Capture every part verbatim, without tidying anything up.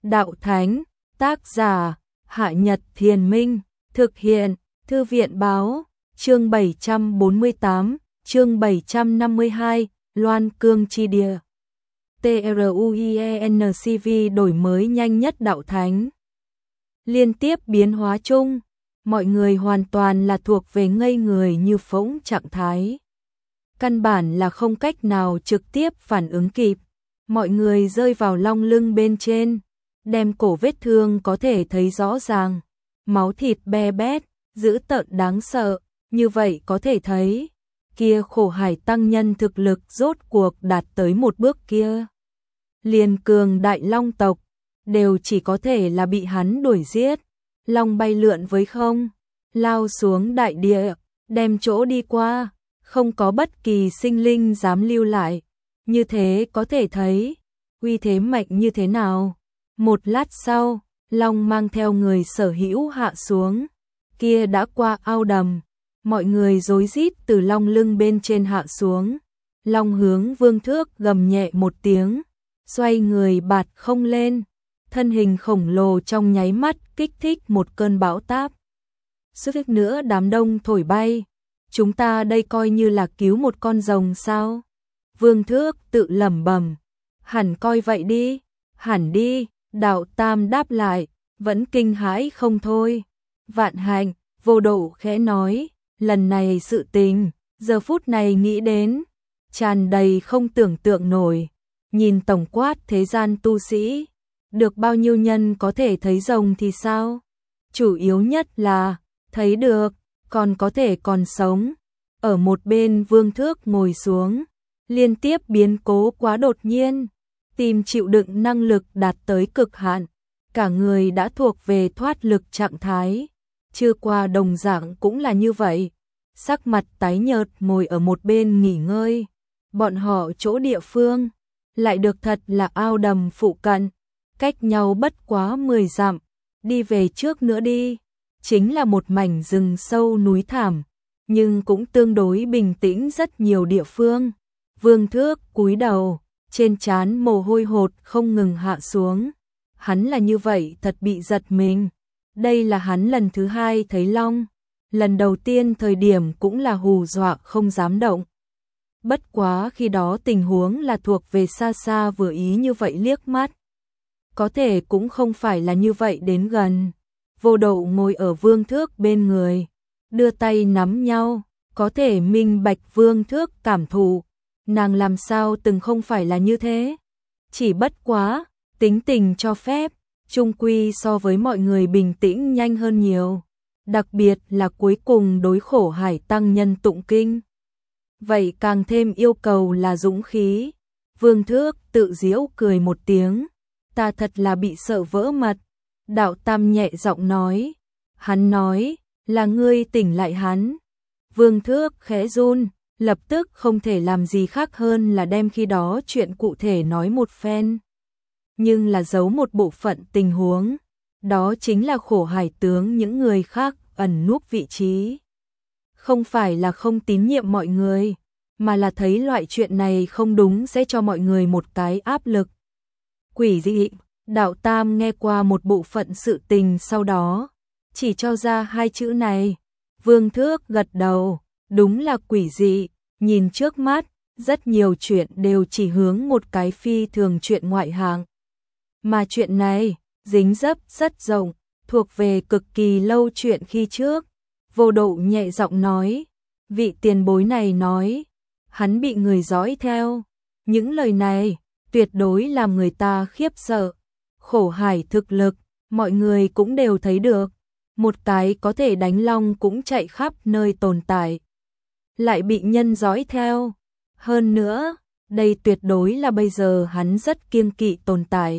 Đạo Thánh, tác giả, Hạ Nhật Thiền Minh, thực hiện, Thư viện Báo, chương bảy trăm bốn mươi tám, chương bảy trăm năm mươi hai, Loan Cương Chi Địa. TRUIENCV đổi mới nhanh nhất Đạo Thánh. Liên tiếp biến hóa chung, mọi người hoàn toàn là thuộc về ngây người như phỗng trạng thái. Căn bản là không cách nào trực tiếp phản ứng kịp, mọi người rơi vào long lưng bên trên, đem cổ vết thương có thể thấy rõ ràng, máu thịt be bét, dữ tợn đáng sợ, như vậy có thể thấy, kia Khổ Hải tăng nhân thực lực rốt cuộc đạt tới một bước kia. Liền cường đại long tộc, đều chỉ có thể là bị hắn đuổi giết, long bay lượn với không, lao xuống đại địa, đem chỗ đi qua, không có bất kỳ sinh linh dám lưu lại, như thế có thể thấy, uy thế mạnh như thế nào. Một lát sau, long mang theo người sở hữu hạ xuống, kia đã qua ao đầm, mọi người rối rít từ long lưng bên trên hạ xuống, long hướng Vương Thước gầm nhẹ một tiếng, xoay người bạt không lên, thân hình khổng lồ trong nháy mắt kích thích một cơn bão táp. Suýt nữa đám đông thổi bay, chúng ta đây coi như là cứu một con rồng sao? Vương Thước tự lẩm bẩm, hẳn coi vậy đi, hẳn đi. Đạo Tam đáp lại, vẫn kinh hãi không thôi. Vạn Hạnh, Vô Độ khẽ nói, lần này sự tình, giờ phút này nghĩ đến, tràn đầy không tưởng tượng nổi. Nhìn tổng quát thế gian tu sĩ, được bao nhiêu nhân có thể thấy rồng thì sao? Chủ yếu nhất là, thấy được, còn có thể còn sống. Ở một bên Vương Thước ngồi xuống, liên tiếp biến cố quá đột nhiên. Tim chịu đựng năng lực đạt tới cực hạn, cả người đã thuộc về thoát lực trạng thái, chưa qua đồng dạng cũng là như vậy, sắc mặt tái nhợt ngồi ở một bên nghỉ ngơi, bọn họ chỗ địa phương, lại được thật là ao đầm phụ cận, cách nhau bất quá mười dặm, đi về trước nữa đi, chính là một mảnh rừng sâu núi thảm, nhưng cũng tương đối bình tĩnh rất nhiều địa phương. Vương Thước cúi đầu, trên trán mồ hôi hột không ngừng hạ xuống. Hắn là như vậy thật bị giật mình. Đây là hắn lần thứ hai thấy long. Lần đầu tiên thời điểm cũng là hù dọa không dám động. Bất quá khi đó tình huống là thuộc về xa xa vừa ý như vậy liếc mắt. Có thể cũng không phải là như vậy đến gần. Vô Độ ngồi ở Vương Thước bên người, đưa tay nắm nhau, có thể minh bạch Vương Thước cảm thụ. Nàng làm sao từng không phải là như thế, chỉ bất quá, tính tình cho phép, chung quy so với mọi người bình tĩnh nhanh hơn nhiều, đặc biệt là cuối cùng đối Khổ Hải tăng nhân tụng kinh. Vậy càng thêm yêu cầu là dũng khí. Vương Thước tự giễu cười một tiếng, ta thật là bị sợ vỡ mật. Đạo Tam nhẹ giọng nói, hắn nói, là ngươi tỉnh lại hắn. Vương Thước khẽ run, lập tức không thể làm gì khác hơn là đem khi đó chuyện cụ thể nói một phen. Nhưng là giấu một bộ phận tình huống, đó chính là Khổ Hải tướng những người khác ẩn núp vị trí. Không phải là không tín nhiệm mọi người, mà là thấy loại chuyện này không đúng sẽ cho mọi người một cái áp lực. Quỷ dị, Đạo Tam nghe qua một bộ phận sự tình sau đó, chỉ cho ra hai chữ này. Vương Thước gật đầu. Đúng là quỷ dị, nhìn trước mắt, rất nhiều chuyện đều chỉ hướng một cái phi thường chuyện ngoại hạng. Mà chuyện này, dính dấp rất rộng, thuộc về cực kỳ lâu chuyện khi trước. Vô Độ nhẹ giọng nói, vị tiền bối này nói, hắn bị người dõi theo. Những lời này, tuyệt đối làm người ta khiếp sợ. Khổ Hải thực lực, mọi người cũng đều thấy được. Một cái có thể đánh long cũng chạy khắp nơi tồn tại, lại bị nhân dõi theo. Hơn nữa, đây tuyệt đối là bây giờ hắn rất kiêng kỵ tồn tại.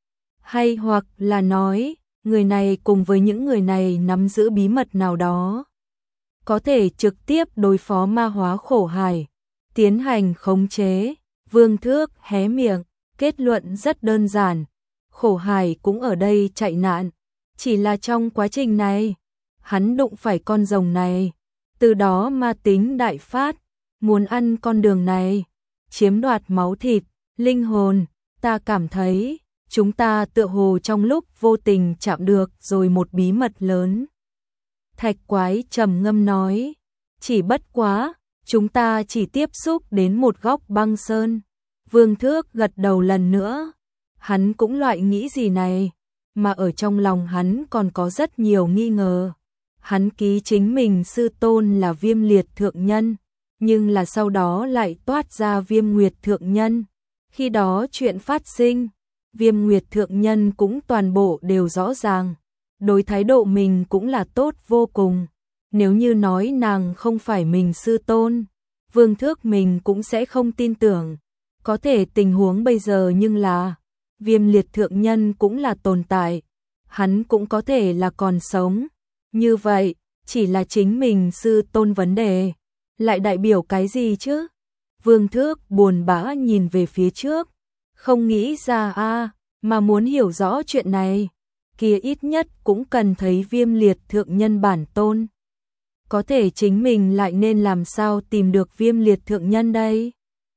Hay hoặc là nói, người này cùng với những người này nắm giữ bí mật nào đó, có thể trực tiếp đối phó ma hóa Khổ Hải, tiến hành khống chế. Vương Thước hé miệng, kết luận rất đơn giản, Khổ Hải cũng ở đây chạy nạn, chỉ là trong quá trình này, hắn đụng phải con rồng này. Từ đó ma tính đại phát, muốn ăn con đường này, chiếm đoạt máu thịt, linh hồn. Ta cảm thấy, chúng ta tựa hồ trong lúc vô tình chạm được rồi một bí mật lớn. Thạch Quái trầm ngâm nói, chỉ bất quá, chúng ta chỉ tiếp xúc đến một góc băng sơn. Vương Thước gật đầu lần nữa, hắn cũng loại nghĩ gì này, mà ở trong lòng hắn còn có rất nhiều nghi ngờ. Hắn ký chính mình sư tôn là Viêm Liệt thượng nhân, nhưng là sau đó lại toát ra Viêm Nguyệt thượng nhân. Khi đó chuyện phát sinh, Viêm Nguyệt thượng nhân cũng toàn bộ đều rõ ràng, đối thái độ mình cũng là tốt vô cùng. Nếu như nói nàng không phải mình sư tôn, Vương Thước mình cũng sẽ không tin tưởng. Có thể tình huống bây giờ nhưng là Viêm Liệt thượng nhân cũng là tồn tại, hắn cũng có thể là còn sống. Như vậy, chỉ là chính mình sư tôn vấn đề, lại đại biểu cái gì chứ? Vương Thước buồn bã nhìn về phía trước, không nghĩ ra a, mà muốn hiểu rõ chuyện này, kia ít nhất cũng cần thấy Viêm Liệt thượng nhân bản tôn. Có thể chính mình lại nên làm sao tìm được Viêm Liệt thượng nhân đây?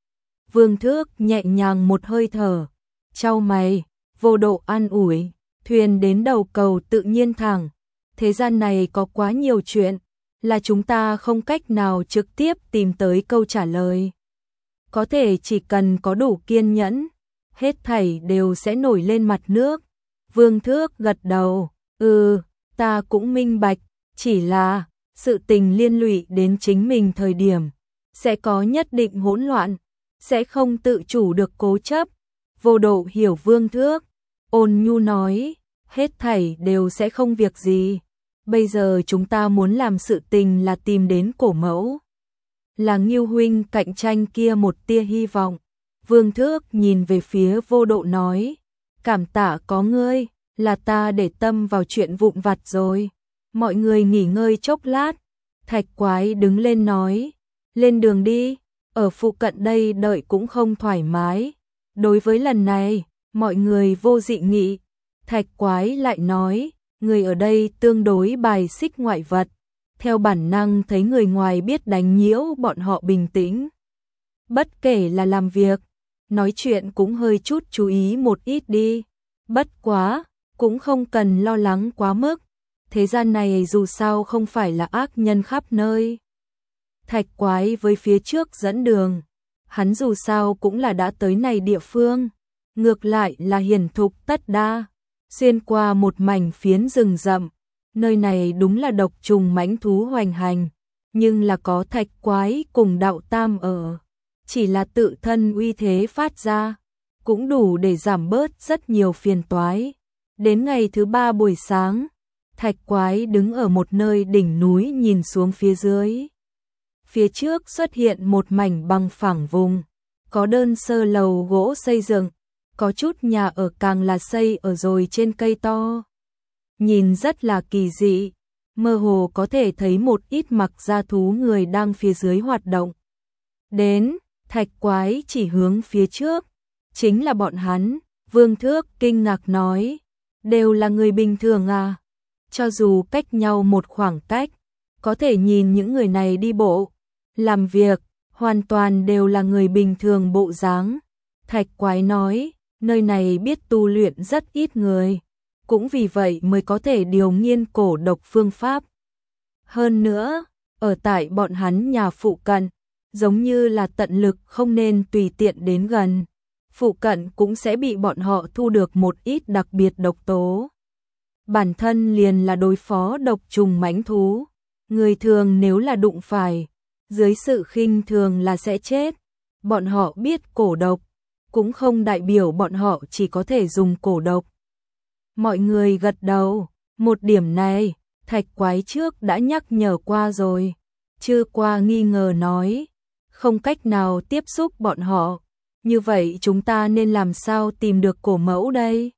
Vương Thước nhẹ nhàng một hơi thở, chau mày, vô độ an ủi, thuyền đến đầu cầu tự nhiên thẳng. Thế gian này có quá nhiều chuyện, là chúng ta không cách nào trực tiếp tìm tới câu trả lời. Có thể chỉ cần có đủ kiên nhẫn, hết thảy đều sẽ nổi lên mặt nước. Vương Thước gật đầu, ừ, ta cũng minh bạch, chỉ là sự tình liên lụy đến chính mình thời điểm, sẽ có nhất định hỗn loạn, sẽ không tự chủ được cố chấp. Vô độ hiểu Vương Thước, ôn nhu nói, hết thảy đều sẽ không việc gì. Bây giờ chúng ta muốn làm sự tình là tìm đến cổ mẫu, là Ngưu huynh cạnh tranh kia một tia hy vọng. Vương Thước nhìn về phía vô độ nói, cảm tạ có ngươi, là ta để tâm vào chuyện vụn vặt rồi. Mọi người nghỉ ngơi chốc lát, Thạch Quái đứng lên nói, lên đường đi, ở phụ cận đây đợi cũng không thoải mái. Đối với lần này, mọi người vô dị nghị. Thạch Quái lại nói, người ở đây tương đối bài xích ngoại vật, theo bản năng thấy người ngoài biết đánh nhiễu bọn họ bình tĩnh. Bất kể là làm việc, nói chuyện cũng hơi chút chú ý một ít đi. Bất quá, cũng không cần lo lắng quá mức. Thế gian này dù sao không phải là ác nhân khắp nơi. Thạch Quái với phía trước dẫn đường, hắn dù sao cũng là đã tới này địa phương, ngược lại là hiển thục tất đa, xuyên qua một mảnh phiến rừng rậm, nơi này đúng là độc trùng mãnh thú hoành hành, nhưng là có Thạch Quái cùng Đạo Tam ở, chỉ là tự thân uy thế phát ra, cũng đủ để giảm bớt rất nhiều phiền toái. Đến ngày thứ ba buổi sáng, Thạch Quái đứng ở một nơi đỉnh núi nhìn xuống phía dưới. Phía trước xuất hiện một mảnh bằng phẳng vùng, có đơn sơ lầu gỗ xây dựng, có chút nhà ở càng là xây ở rồi trên cây to. Nhìn rất là kỳ dị, mơ hồ có thể thấy một ít mặc da thú người đang phía dưới hoạt động. Đến, Thạch Quái chỉ hướng phía trước, chính là bọn hắn. Vương Thước kinh ngạc nói, đều là người bình thường à? Cho dù cách nhau một khoảng cách, có thể nhìn những người này đi bộ, làm việc, hoàn toàn đều là người bình thường bộ dáng. Thạch Quái nói, nơi này biết tu luyện rất ít người, cũng vì vậy mới có thể điều nghiên cổ độc phương pháp. Hơn nữa, ở tại bọn hắn nhà phụ cận, giống như là tận lực không nên tùy tiện đến gần. Phụ cận cũng sẽ bị bọn họ thu được một ít đặc biệt độc tố. Bản thân liền là đối phó độc trùng mãnh thú, người thường nếu là đụng phải, dưới sự khinh thường là sẽ chết. Bọn họ biết cổ độc, cũng không đại biểu bọn họ chỉ có thể dùng cổ độc. Mọi người gật đầu, một điểm này, Thạch Quái trước đã nhắc nhở qua rồi. Chưa qua nghi ngờ nói, không cách nào tiếp xúc bọn họ. Như vậy chúng ta nên làm sao tìm được cổ mẫu đây?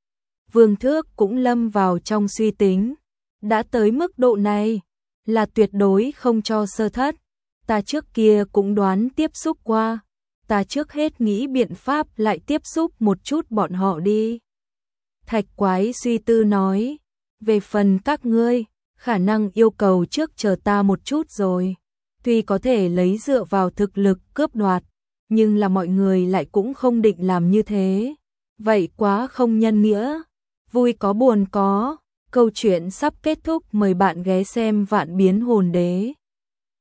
Vương Thước cũng lâm vào trong suy tính. Đã tới mức độ này, là tuyệt đối không cho sơ thất. Ta trước kia cũng đoán tiếp xúc qua. Ta trước hết nghĩ biện pháp lại tiếp xúc một chút bọn họ đi. Thạch Quái suy tư nói, về phần các ngươi, khả năng yêu cầu trước chờ ta một chút rồi. Tuy có thể lấy dựa vào thực lực cướp đoạt, nhưng là mọi người lại cũng không định làm như thế. vậy quá không nhân nghĩa, vui có buồn có, câu chuyện sắp kết thúc, mời bạn ghé xem Vạn Biến Hồn Đế.